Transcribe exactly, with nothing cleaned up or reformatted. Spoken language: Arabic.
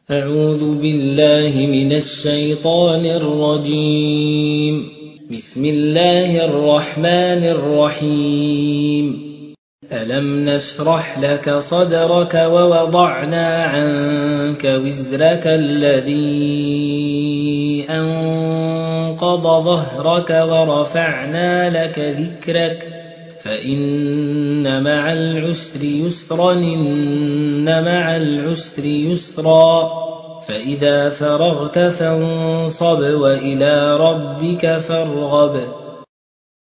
أعوذ بالله من الشيطان الرجيم. بسم الله الرحمن الرحيم. ألم نشرح لك صدرك ووضعنا عنك وزرك الذي أنقض ظهرك ورفعنا لك ذكرك فإن مع العسر يسرا إن مع العسر يسرا فإذا فرغت فانصب وإلى ربك فارغب.